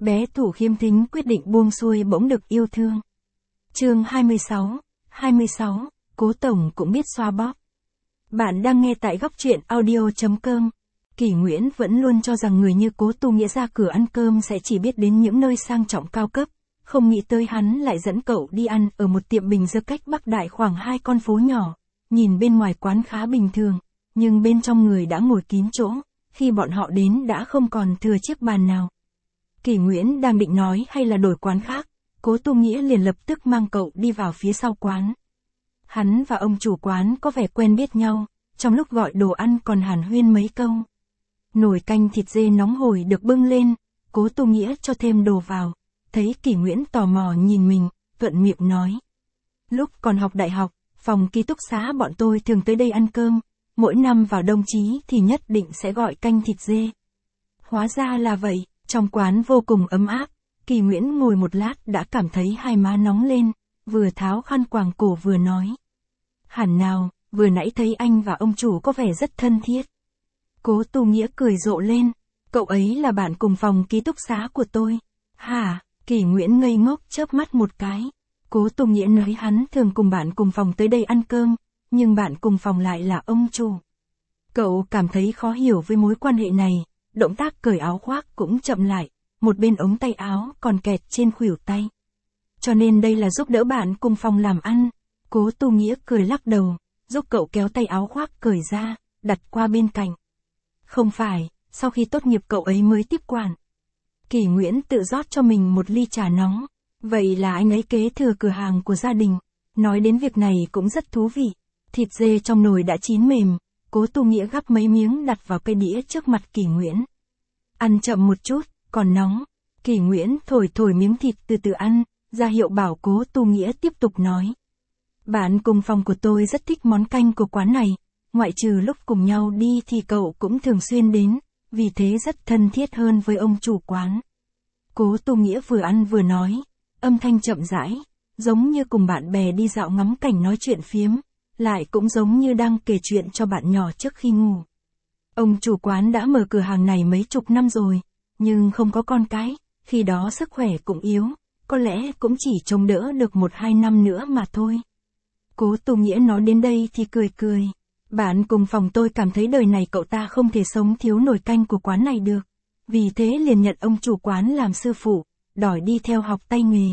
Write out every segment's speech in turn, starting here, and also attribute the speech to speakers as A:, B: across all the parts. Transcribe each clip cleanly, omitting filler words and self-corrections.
A: bé Thủ khiêm thính quyết định buông xuôi bỗng được yêu thương. Chương 26, Cố Tổng cũng biết xoa bóp. Bạn đang nghe tại góc truyện audio.com. Kỷ Nguyễn vẫn luôn cho rằng người như Cố Tu Nghĩa ra cửa ăn cơm sẽ chỉ biết đến những nơi sang trọng cao cấp, không nghĩ tới hắn lại dẫn cậu đi ăn ở một tiệm bình dân cách Bắc Đại khoảng 2 con phố nhỏ. Nhìn bên ngoài quán khá bình thường, nhưng bên trong người đã ngồi kín chỗ, khi bọn họ đến đã không còn thừa chiếc bàn nào. Kỷ Nguyễn đang định nói hay là đổi quán khác, Cố Tu Nghĩa liền lập tức mang cậu đi vào phía sau quán. Hắn và ông chủ quán có vẻ quen biết nhau, trong lúc gọi đồ ăn còn hàn huyên mấy câu. Nồi canh thịt dê nóng hổi được bưng lên, Cố Tu Nghĩa cho thêm đồ vào, thấy Kỷ Nguyễn tò mò nhìn mình, thuận miệng nói. Lúc còn học đại học, phòng ký túc xá bọn tôi thường tới đây ăn cơm, mỗi năm vào đông chí thì nhất định sẽ gọi canh thịt dê. Hóa ra là vậy, trong quán vô cùng ấm áp, Kỷ Nguyễn ngồi một lát đã cảm thấy hai má nóng lên, vừa tháo khăn quàng cổ vừa nói. Hẳn nào, vừa nãy thấy anh và ông chủ có vẻ rất thân thiết. Cố Tu Nghĩa cười rộ lên, cậu ấy là bạn cùng phòng ký túc xá của tôi. Hả? Kỷ Nguyễn ngây ngốc chớp mắt một cái. Cố Tu Nghĩa nói hắn thường cùng bạn cùng phòng tới đây ăn cơm, nhưng bạn cùng phòng lại là ông chủ. Cậu cảm thấy khó hiểu với mối quan hệ này, động tác cởi áo khoác cũng chậm lại, một bên ống tay áo còn kẹt trên khuỷu tay. Cho nên đây là giúp đỡ bạn cùng phòng làm ăn. Cố Tu Nghĩa cười lắc đầu, giúp cậu kéo tay áo khoác cởi ra, đặt qua bên cạnh. Không phải, sau khi tốt nghiệp cậu ấy mới tiếp quản. Kỷ Nguyễn tự rót cho mình một ly trà nóng. Vậy là anh ấy kế thừa cửa hàng của gia đình. Nói đến việc này cũng rất thú vị. Thịt dê trong nồi đã chín mềm, Cố Tu Nghĩa gắp mấy miếng đặt vào cây đĩa trước mặt Kỷ Nguyễn. Ăn chậm một chút, còn nóng. Kỷ Nguyễn thổi miếng thịt từ từ ăn, ra hiệu bảo Cố Tu Nghĩa tiếp tục nói. Bạn cùng phòng của tôi rất thích món canh của quán này, ngoại trừ lúc cùng nhau đi thì cậu cũng thường xuyên đến, vì thế rất thân thiết hơn với ông chủ quán. Cố Tu Nghĩa vừa ăn vừa nói, âm thanh chậm rãi, giống như cùng bạn bè đi dạo ngắm cảnh nói chuyện phiếm, lại cũng giống như đang kể chuyện cho bạn nhỏ trước khi ngủ. Ông chủ quán đã mở cửa hàng này mấy chục năm rồi, nhưng không có con cái, khi đó sức khỏe cũng yếu, có lẽ cũng chỉ chống đỡ được 1-2 năm nữa mà thôi. Cố Tu Nghĩa nói đến đây thì cười. Bạn cùng phòng tôi cảm thấy đời này cậu ta không thể sống thiếu nồi canh của quán này được. Vì thế liền nhận ông chủ quán làm sư phụ, đòi đi theo học tay nghề.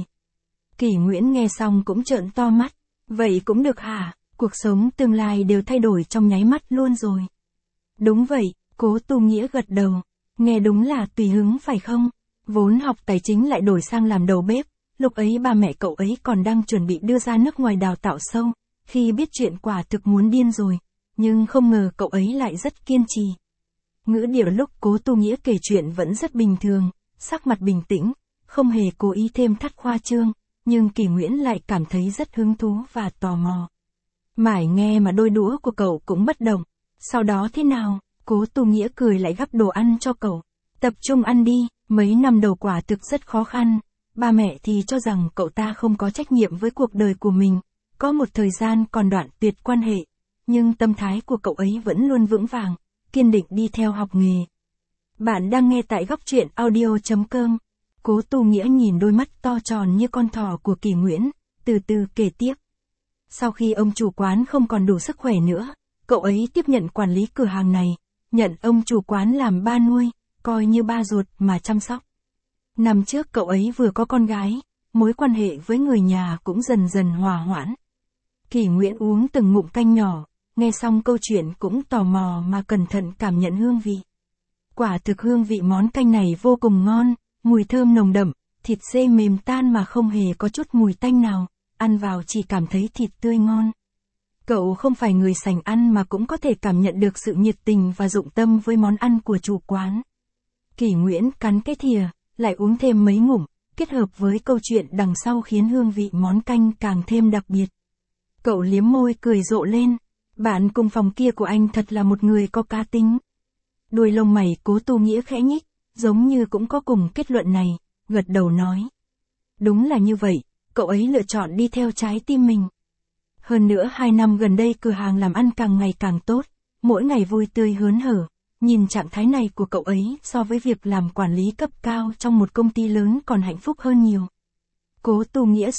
A: Kỷ Nguyễn nghe xong cũng trợn to mắt. Vậy cũng được hả? Cuộc sống tương lai đều thay đổi trong nháy mắt luôn rồi. Đúng vậy, Cố Tu Nghĩa gật đầu. Nghe đúng là tùy hứng phải không? Vốn học tài chính lại đổi sang làm đầu bếp. Lúc ấy ba mẹ cậu ấy còn đang chuẩn bị đưa ra nước ngoài đào tạo sâu. Khi biết chuyện quả thực muốn điên rồi. Nhưng không ngờ cậu ấy lại rất kiên trì. Ngữ điệu lúc Cố Tu Nghĩa kể chuyện vẫn rất bình thường, sắc mặt bình tĩnh, không hề cố ý thêm thắt khoa trương, nhưng Kỷ Nguyễn lại cảm thấy rất hứng thú và tò mò. Mải nghe mà đôi đũa của cậu cũng bất động. Sau đó thế nào? Cố Tu Nghĩa cười lại gắp đồ ăn cho cậu. Tập trung ăn đi, mấy năm đầu quả thực rất khó khăn. Ba mẹ thì cho rằng cậu ta không có trách nhiệm với cuộc đời của mình, có một thời gian còn đoạn tuyệt quan hệ. Nhưng tâm thái của cậu ấy vẫn luôn vững vàng, kiên định đi theo học nghề. Bạn đang nghe tại góc truyện audio.com. Cố Tu Nghĩa nhìn đôi mắt to tròn như con thỏ của Kỷ Nguyễn, từ từ kể tiếp. Sau khi ông chủ quán không còn đủ sức khỏe nữa, cậu ấy tiếp nhận quản lý cửa hàng này, nhận ông chủ quán làm ba nuôi, coi như ba ruột mà chăm sóc. Năm trước cậu ấy vừa có con gái, mối quan hệ với người nhà cũng dần dần hòa hoãn. Kỷ Nguyễn uống từng ngụm canh nhỏ, nghe xong câu chuyện cũng tò mò mà cẩn thận cảm nhận hương vị. Quả thực hương vị món canh này vô cùng ngon, mùi thơm nồng đậm, thịt dê mềm tan mà không hề có chút mùi tanh nào, ăn vào chỉ cảm thấy thịt tươi ngon. Cậu không phải người sành ăn mà cũng có thể cảm nhận được sự nhiệt tình và dụng tâm với món ăn của chủ quán. Kỷ Nguyễn cắn cái thìa, lại uống thêm mấy ngụm, kết hợp với câu chuyện đằng sau khiến hương vị món canh càng thêm đặc biệt. Cậu liếm môi cười rộ lên, bạn cùng phòng kia của anh thật là một người có cá tính. Đuôi lông mày Cố Tu Nghĩa khẽ nhích, giống như cũng có cùng kết luận này, gật đầu nói. Đúng là như vậy, cậu ấy lựa chọn đi theo trái tim mình. Hơn nữa 2 năm gần đây cửa hàng làm ăn càng ngày càng tốt, mỗi ngày vui tươi hớn hở, nhìn trạng thái này của cậu ấy so với việc làm quản lý cấp cao trong một công ty lớn còn hạnh phúc hơn nhiều. Cố Tu Nghĩa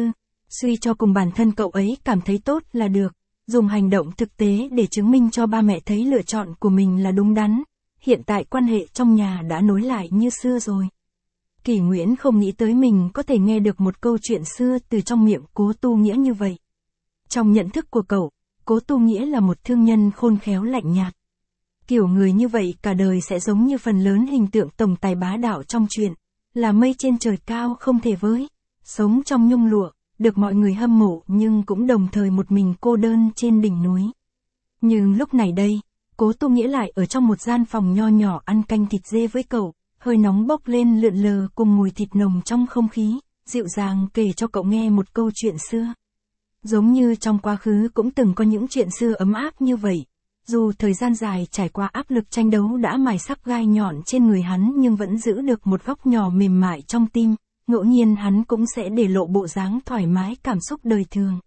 A: suy cho cùng bản thân cậu ấy cảm thấy tốt là được, dùng hành động thực tế để chứng minh cho ba mẹ thấy lựa chọn của mình là đúng đắn. Hiện tại quan hệ trong nhà đã nối lại như xưa rồi. Kỷ Nguyễn không nghĩ tới mình có thể nghe được một câu chuyện xưa từ trong miệng Cố Tu Nghĩa như vậy. Trong nhận thức của cậu, Cố Tu Nghĩa là một thương nhân khôn khéo lạnh nhạt. Kiểu người như vậy cả đời sẽ giống như phần lớn hình tượng tổng tài bá đạo trong truyện, là mây trên trời cao không thể với, sống trong nhung lụa, được mọi người hâm mộ nhưng cũng đồng thời một mình cô đơn trên đỉnh núi. Nhưng lúc này đây, Cố Tu Nghĩa lại ở trong một gian phòng nho nhỏ ăn canh thịt dê với cậu, hơi nóng bốc lên lượn lờ cùng mùi thịt nồng trong không khí, dịu dàng kể cho cậu nghe một câu chuyện xưa. Giống như trong quá khứ cũng từng có những chuyện xưa ấm áp như vậy, dù thời gian dài trải qua áp lực tranh đấu đã mài sắc gai nhọn trên người hắn nhưng vẫn giữ được một góc nhỏ mềm mại trong tim, ngẫu nhiên hắn cũng sẽ để lộ bộ dáng thoải mái cảm xúc đời thường.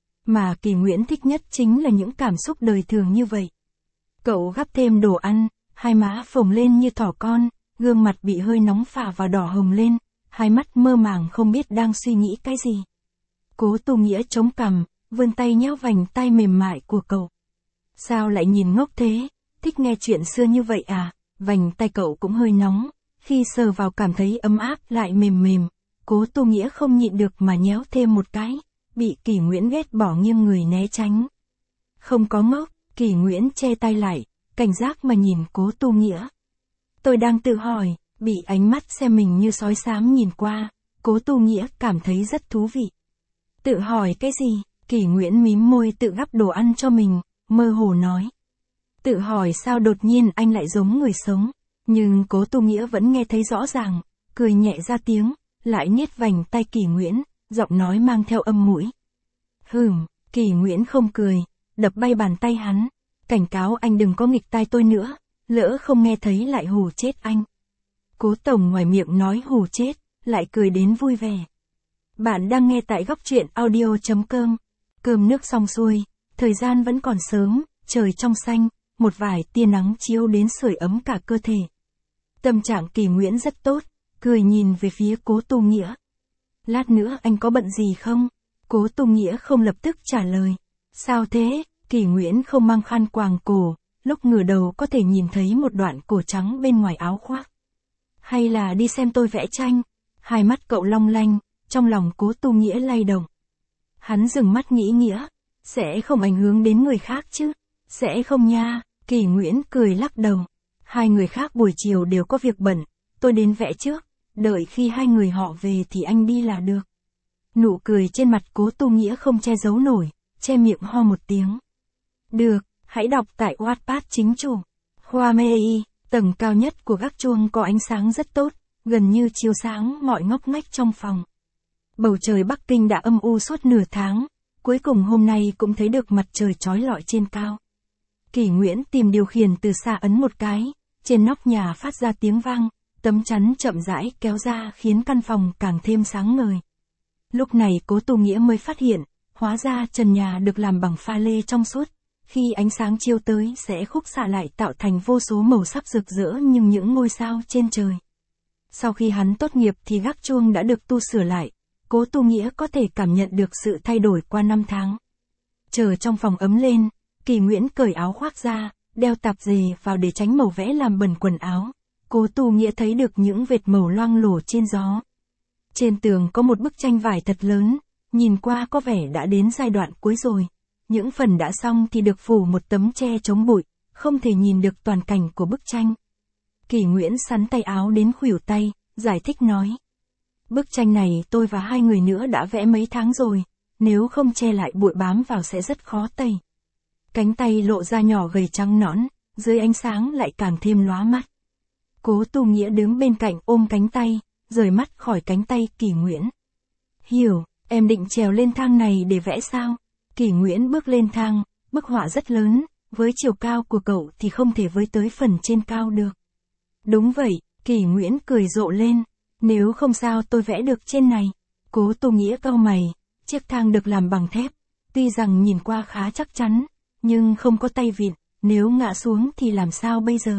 A: Mà Kỷ Nguyễn thích nhất chính là những cảm xúc đời thường như vậy. Cậu gắp thêm đồ ăn, hai má phồng lên như thỏ con, gương mặt bị hơi nóng phả và đỏ hồng lên, hai mắt mơ màng không biết đang suy nghĩ cái gì. Cố Tu Nghĩa chống cằm, vươn tay nhéo vành tay mềm mại của cậu. Sao lại nhìn ngốc thế, thích nghe chuyện xưa như vậy à? Vành tay cậu cũng hơi nóng, khi sờ vào cảm thấy ấm áp lại mềm mềm. Cố Tu Nghĩa không nhịn được mà nhéo thêm một cái, bị Kỷ Nguyễn ghét bỏ nghiêng người né tránh. Không có ngốc, Kỷ Nguyễn che tay lại, cảnh giác mà nhìn Cố Tu Nghĩa. Tôi đang tự hỏi, bị ánh mắt xem mình như sói xám nhìn qua, Cố Tu Nghĩa cảm thấy rất thú vị. Tự hỏi cái gì? Kỷ Nguyễn mím môi tự gắp đồ ăn cho mình, mơ hồ nói. Tự hỏi sao đột nhiên anh lại giống người sống, nhưng Cố Tu Nghĩa vẫn nghe thấy rõ ràng, cười nhẹ ra tiếng, lại nhét vành tay Kỷ Nguyễn, giọng nói mang theo âm mũi. Kỷ Nguyễn không cười, đập bay bàn tay hắn, cảnh cáo anh đừng có nghịch tai tôi nữa, lỡ không nghe thấy lại hù chết anh. Cố Tổng ngoài miệng nói hù chết, lại cười đến vui vẻ. Bạn đang nghe tại góc truyện audio.com. Cơm nước xong xuôi, thời gian vẫn còn sớm, trời trong xanh, một vài tia nắng chiếu đến sưởi ấm cả cơ thể. Tâm trạng Kỷ Nguyễn rất tốt, cười nhìn về phía Cố Tu Nghĩa. Lát nữa anh có bận gì không? Cố Tu Nghĩa không lập tức trả lời. Sao thế? Kỷ Nguyễn không mang khăn quàng cổ, lúc ngửa đầu có thể nhìn thấy một đoạn cổ trắng bên ngoài áo khoác. Hay là đi xem tôi vẽ tranh? Hai mắt cậu long lanh, trong lòng Cố Tu Nghĩa lay động. Hắn dừng mắt nghĩ nghĩa, sẽ không ảnh hưởng đến người khác chứ? Sẽ không nha, Kỷ Nguyễn cười lắc đầu. Hai người khác buổi chiều đều có việc bận, tôi đến vẽ trước, đợi khi hai người họ về thì anh đi là được. Nụ cười trên mặt Cố Tu Nghĩa không che giấu nổi, che miệng ho một tiếng. Được, hãy đọc tại Wattpad chính chủ. Hoa Mei, tầng cao nhất của gác chuông có ánh sáng rất tốt, gần như chiếu sáng mọi ngóc ngách trong phòng. Bầu trời Bắc Kinh đã âm u suốt nửa tháng, cuối cùng hôm nay cũng thấy được mặt trời chói lọi trên cao. Kỷ Nguyễn tìm điều khiển từ xa ấn một cái, trên nóc nhà phát ra tiếng vang, tấm chắn chậm rãi kéo ra khiến căn phòng càng thêm sáng ngời. Lúc này Cố Tu Nghĩa mới phát hiện, hóa ra trần nhà được làm bằng pha lê trong suốt, khi ánh sáng chiếu tới sẽ khúc xạ lại tạo thành vô số màu sắc rực rỡ như những ngôi sao trên trời. Sau khi hắn tốt nghiệp thì gác chuông đã được tu sửa lại, Cố Tu Nghĩa có thể cảm nhận được sự thay đổi qua năm tháng. Chờ trong phòng ấm lên, Kỷ Nguyễn cởi áo khoác ra, đeo tạp dề vào để tránh màu vẽ làm bẩn quần áo. Cố Tu Nghĩa thấy được những vệt màu loang lổ trên gió. Trên tường có một bức tranh vải thật lớn, nhìn qua có vẻ đã đến giai đoạn cuối rồi. Những phần đã xong thì được phủ một tấm che chống bụi, không thể nhìn được toàn cảnh của bức tranh. Kỷ Nguyễn sắn tay áo đến khuỷu tay, giải thích nói. Bức tranh này tôi và hai người nữa đã vẽ mấy tháng rồi, nếu không che lại bụi bám vào sẽ rất khó tẩy. Cánh tay lộ ra nhỏ gầy trắng nõn, dưới ánh sáng lại càng thêm lóa mắt. Cố Tu Nghĩa đứng bên cạnh ôm cánh tay, rời mắt khỏi cánh tay Kỷ Nguyễn. Hiểu, em định trèo lên thang này để vẽ sao? Kỷ Nguyễn bước lên thang, bức họa rất lớn, với chiều cao của cậu thì không thể với tới phần trên cao được. Đúng vậy, Kỷ Nguyễn cười rộ lên, nếu không sao tôi vẽ được trên này. Cố Tu Nghĩa cau mày, chiếc thang được làm bằng thép, tuy rằng nhìn qua khá chắc chắn, nhưng không có tay vịn, nếu ngã xuống thì làm sao bây giờ?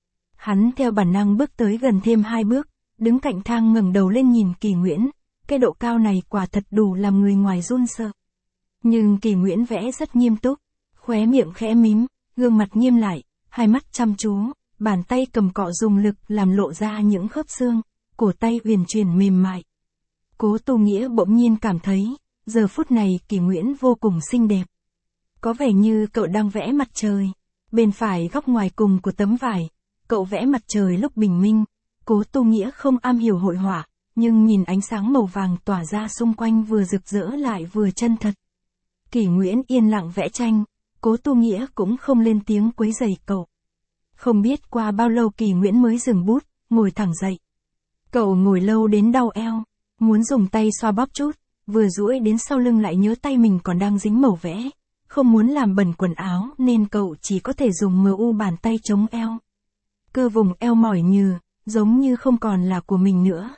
A: Hắn theo bản năng bước tới gần thêm 2 bước, đứng cạnh thang ngẩng đầu lên nhìn Kỳ Nguyễn, cái độ cao này quả thật đủ làm người ngoài run sợ. Nhưng Kỳ Nguyễn vẽ rất nghiêm túc, khóe miệng khẽ mím, gương mặt nghiêm lại, hai mắt chăm chú, bàn tay cầm cọ dùng lực làm lộ ra những khớp xương, cổ tay uyển chuyển mềm mại. Cố Tu Nghĩa bỗng nhiên cảm thấy, giờ phút này Kỳ Nguyễn vô cùng xinh đẹp. Có vẻ như cậu đang vẽ mặt trời. Bên phải góc ngoài cùng của tấm vải, cậu vẽ mặt trời lúc bình minh. Cố Tu Nghĩa không am hiểu hội họa, nhưng nhìn ánh sáng màu vàng tỏa ra xung quanh vừa rực rỡ lại vừa chân thật. Kỳ Nguyễn yên lặng vẽ tranh, Cố Tu Nghĩa cũng không lên tiếng quấy rầy cậu. Không biết qua bao lâu Kỳ Nguyễn mới dừng bút, ngồi thẳng dậy. Cậu ngồi lâu đến đau eo, muốn dùng tay xoa bóp chút, vừa duỗi đến sau lưng lại nhớ tay mình còn đang dính màu vẽ. Không muốn làm bẩn quần áo nên cậu chỉ có thể dùng mu bàn tay chống eo. Cơ vùng eo mỏi nhừ, giống như không còn là của mình nữa.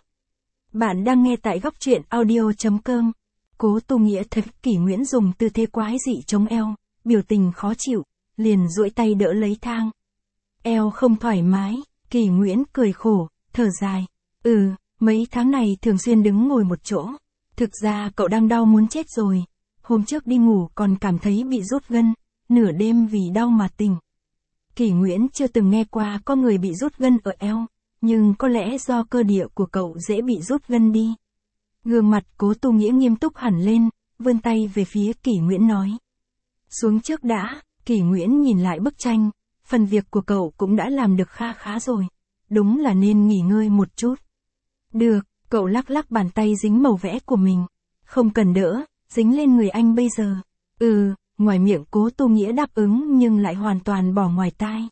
A: Bạn đang nghe tại góc truyện audio.com. Cố Tu Nghĩa thấy Kỳ Nguyễn dùng tư thế quái dị chống eo, biểu tình khó chịu, liền duỗi tay đỡ lấy thang. Eo không thoải mái, Kỳ Nguyễn cười khổ, thở dài. Mấy tháng này thường xuyên đứng ngồi một chỗ. Thực ra cậu đang đau muốn chết rồi. Hôm trước đi ngủ còn cảm thấy bị rút gân, nửa đêm vì đau mà tỉnh. Kỳ Nguyễn chưa từng nghe qua có người bị rút gân ở eo, nhưng có lẽ do cơ địa của cậu dễ bị rút gân đi. Gương mặt Cố Tu Nghĩa nghiêm túc hẳn lên, vươn tay về phía Kỳ Nguyễn nói. Xuống trước đã. Kỳ Nguyễn nhìn lại bức tranh, phần việc của cậu cũng đã làm được kha khá rồi. Đúng là nên nghỉ ngơi một chút. Được, cậu lắc lắc bàn tay dính màu vẽ của mình. Không cần đỡ, dính lên người anh bây giờ. Ngoài miệng Cố Tu Nghĩa đáp ứng nhưng lại hoàn toàn bỏ ngoài tai.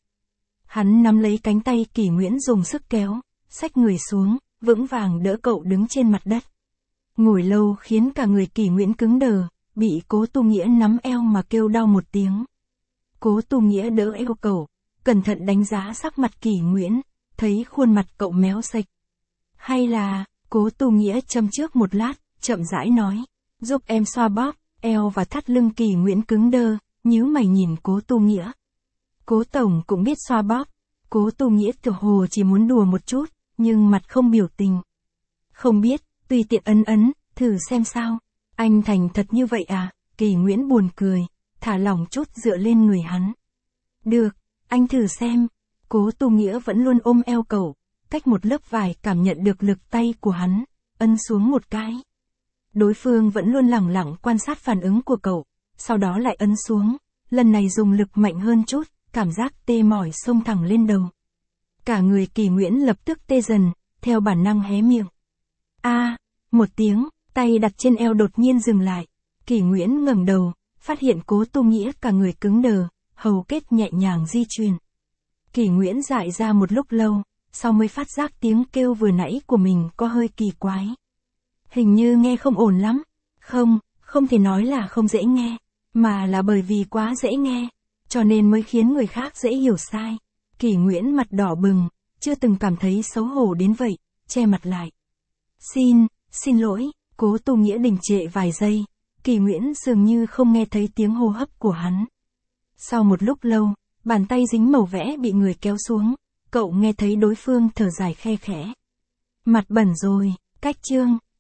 A: Hắn nắm lấy cánh tay Kỳ Nguyễn dùng sức kéo, xách người xuống, vững vàng đỡ cậu đứng trên mặt đất. Ngồi lâu khiến cả người Kỳ Nguyễn cứng đờ, bị Cố Tu Nghĩa nắm eo mà kêu đau một tiếng. Cố Tu Nghĩa đỡ eo cậu, cẩn thận đánh giá sắc mặt Kỳ Nguyễn, thấy khuôn mặt cậu méo sạch. Hay là, Cố Tu Nghĩa châm trước một lát, chậm rãi nói, giúp em xoa bóp. Eo và thắt lưng Kỳ Nguyễn cứng đơ, nhíu mày nhìn Cố Tu Nghĩa. Cố tổng cũng biết xoa bóp. Cố Tu Nghĩa tựa hồ chỉ muốn đùa một chút, nhưng mặt không biểu tình. Không biết, tùy tiện ấn, thử xem sao. Anh thành thật như vậy à? Kỳ Nguyễn buồn cười, thả lỏng chút dựa lên người hắn. Được, anh thử xem. Cố Tu Nghĩa vẫn luôn ôm eo cậu, cách một lớp vải cảm nhận được lực tay của hắn, ấn xuống một cái. Đối phương vẫn luôn lẳng lặng quan sát phản ứng của cậu, sau đó lại ấn xuống, lần này dùng lực mạnh hơn chút, cảm giác tê mỏi xông thẳng lên đầu. Cả người Kỳ Nguyễn lập tức tê dần, theo bản năng hé miệng. Một tiếng, tay đặt trên eo đột nhiên dừng lại. Kỳ Nguyễn ngẩng đầu, phát hiện Cố Tu Nghĩa cả người cứng đờ, hầu kết nhẹ nhàng di chuyển. Kỳ Nguyễn dại ra một lúc lâu, sau mới phát giác tiếng kêu vừa nãy của mình có hơi kỳ quái. Hình như nghe không ổn lắm. Không thể nói là không dễ nghe, mà là bởi vì quá dễ nghe, cho nên mới khiến người khác dễ hiểu sai. Kỳ Nguyễn mặt đỏ bừng, chưa từng cảm thấy xấu hổ đến vậy, che mặt lại. Xin lỗi. Cố Tu Nghĩa đình trệ vài giây, Kỳ Nguyễn dường như không nghe thấy tiếng hô hấp của hắn. Sau một lúc lâu, bàn tay dính màu vẽ bị người kéo xuống, cậu nghe thấy đối phương thở dài khe khẽ. Mặt bẩn rồi, cách chương.